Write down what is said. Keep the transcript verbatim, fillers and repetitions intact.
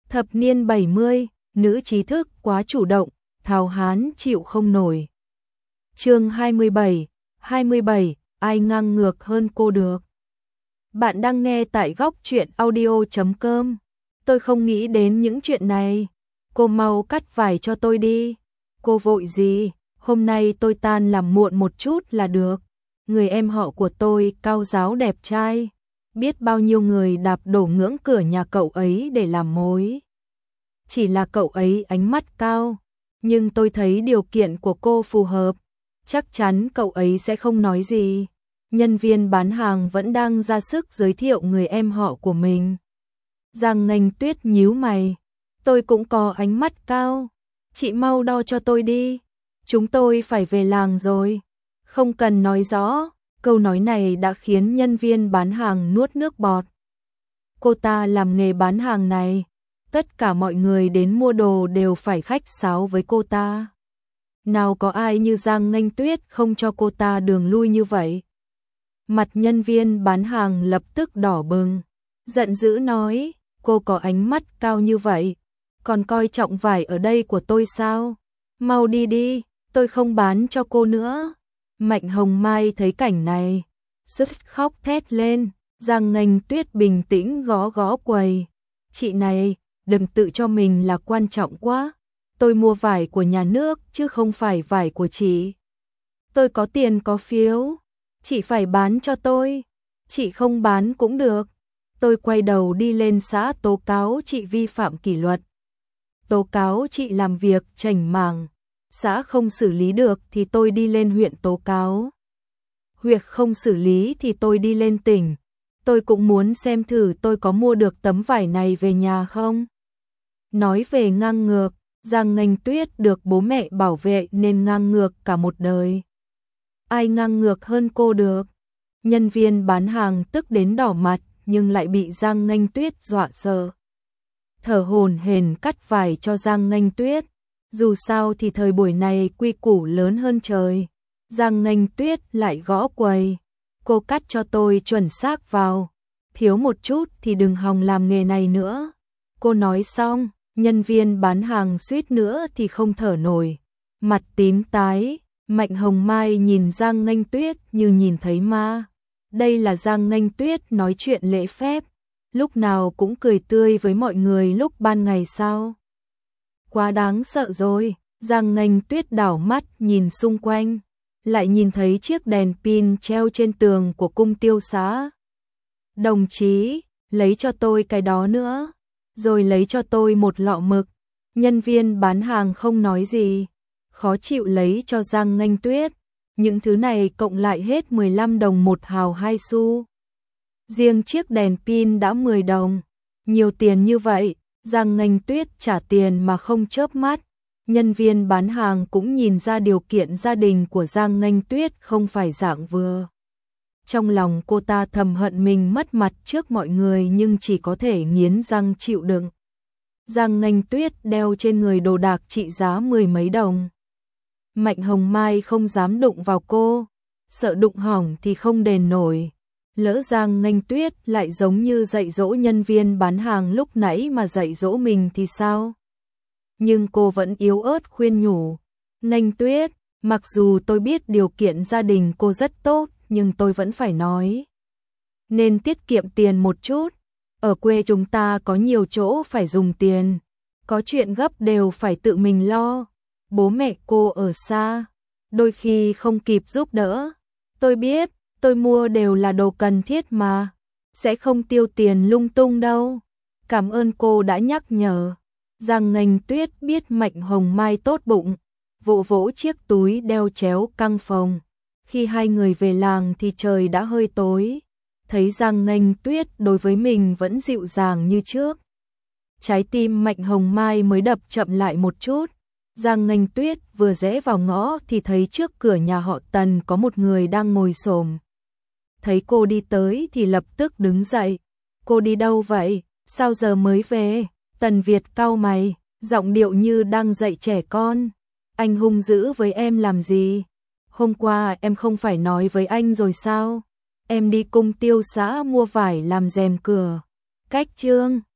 Thập niên bảy mươi, nữ trí thức quá chủ động, Tháo Hán chịu không nổi. Chương hai mươi bảy, hai mươi bảy, ai ngang ngược hơn cô được. Bạn đang nghe tại góc truyện audio chấm com. Tôi không nghĩ đến những chuyện này. Cô mau cắt vải cho tôi đi. Cô vội gì? Hôm nay tôi tan làm muộn một chút là được. Người em họ của tôi cao ráo đẹp trai. Biết bao nhiêu người đạp đổ ngưỡng cửa nhà cậu ấy để làm mối. Chỉ là cậu ấy ánh mắt cao. Nhưng tôi thấy điều kiện của cô phù hợp. Chắc chắn cậu ấy sẽ không nói gì. Nhân viên bán hàng vẫn đang ra sức giới thiệu người em họ của mình. Giang Nghênh Tuyết nhíu mày. Tôi cũng có ánh mắt cao. Chị mau đo cho tôi đi. Chúng tôi phải về làng rồi. Không cần nói rõ. Câu nói này đã khiến nhân viên bán hàng nuốt nước bọt. Cô ta làm nghề bán hàng này. Tất cả mọi người đến mua đồ đều phải khách sáo với cô ta. Nào có ai như Giang Nghênh Tuyết không cho cô ta đường lui như vậy. Mặt nhân viên bán hàng lập tức đỏ bừng. Giận dữ nói, cô có ánh mắt cao như vậy. Còn coi trọng vải ở đây của tôi sao? Mau đi đi, tôi không bán cho cô nữa. Mạnh Hồng Mai thấy cảnh này. Sứt khóc thét lên. Giang Nghênh Tuyết bình tĩnh gõ gõ quầy. Chị này, đừng tự cho mình là quan trọng quá. Tôi mua vải của nhà nước chứ không phải vải của chị. Tôi có tiền có phiếu. Chị phải bán cho tôi. Chị không bán cũng được. Tôi quay đầu đi lên xã tố cáo chị vi phạm kỷ luật. Tố cáo chị làm việc chảnh mảng. Xã không xử lý được thì tôi đi lên huyện tố cáo. Huyện không xử lý thì tôi đi lên tỉnh. Tôi cũng muốn xem thử tôi có mua được tấm vải này về nhà không. Nói về ngang ngược, Giang Nghênh Tuyết được bố mẹ bảo vệ nên ngang ngược cả một đời. Ai ngang ngược hơn cô được? Nhân viên bán hàng tức đến đỏ mặt nhưng lại bị Giang Nghênh Tuyết dọa sợ. Thở hổn hển cắt vải cho Giang Nghênh Tuyết. Dù sao thì thời buổi này quy củ lớn hơn trời. Giang Nghênh Tuyết lại gõ quầy. Cô cắt cho tôi chuẩn xác vào. Thiếu một chút thì đừng hòng làm nghề này nữa. Cô nói xong, nhân viên bán hàng suýt nữa thì không thở nổi. Mặt tím tái, Mạnh Hồng Mai nhìn Giang Nghênh Tuyết như nhìn thấy ma. Đây là Giang Nghênh Tuyết nói chuyện lễ phép. Lúc nào cũng cười tươi với mọi người lúc ban ngày sao? Quá đáng sợ rồi. Giang Nghênh Tuyết đảo mắt nhìn xung quanh. Lại nhìn thấy chiếc đèn pin treo trên tường của cung tiêu xá. Đồng chí, lấy cho tôi cái đó nữa. Rồi lấy cho tôi một lọ mực. Nhân viên bán hàng không nói gì. Khó chịu lấy cho Giang Nghênh Tuyết. Những thứ này cộng lại hết mười lăm đồng một hào hai xu. Riêng chiếc đèn pin đã mười đồng. Nhiều tiền như vậy, Giang Nghênh Tuyết trả tiền mà không chớp mắt. Nhân viên bán hàng cũng nhìn ra điều kiện gia đình của Giang Nghênh Tuyết không phải dạng vừa. Trong lòng cô ta thầm hận mình mất mặt trước mọi người nhưng chỉ có thể nghiến răng chịu đựng. Giang Nghênh Tuyết đeo trên người đồ đạc trị giá mười mấy đồng. Mạnh Hồng Mai không dám đụng vào cô, sợ đụng hỏng thì không đền nổi. Lỡ Giang Nghênh Tuyết lại giống như dạy dỗ nhân viên bán hàng lúc nãy mà dạy dỗ mình thì sao? Nhưng cô vẫn yếu ớt khuyên nhủ. Nghênh Tuyết, mặc dù tôi biết điều kiện gia đình cô rất tốt, nhưng tôi vẫn phải nói. Nên tiết kiệm tiền một chút. Ở quê chúng ta có nhiều chỗ phải dùng tiền. Có chuyện gấp đều phải tự mình lo. Bố mẹ cô ở xa, đôi khi không kịp giúp đỡ. Tôi biết, tôi mua đều là đồ cần thiết mà. Sẽ không tiêu tiền lung tung đâu. Cảm ơn cô đã nhắc nhở. Giang Nghênh Tuyết biết Mạnh Hồng Mai tốt bụng. Vỗ vỗ chiếc túi đeo chéo căng phồng. Khi hai người về làng thì trời đã hơi tối. Thấy Giang Nghênh Tuyết đối với mình vẫn dịu dàng như trước. Trái tim Mạnh Hồng Mai mới đập chậm lại một chút. Giang Nghênh Tuyết vừa rẽ vào ngõ thì thấy trước cửa nhà họ Tần có một người đang ngồi xổm. Thấy cô đi tới thì lập tức đứng dậy. Cô đi đâu vậy? Sao giờ mới về? Tần Việt cau mày, giọng điệu như đang dạy trẻ con. Anh hung dữ với em làm gì? Hôm qua em không phải nói với anh rồi sao? Em đi cung tiêu xã mua vải làm rèm cửa. Cách chương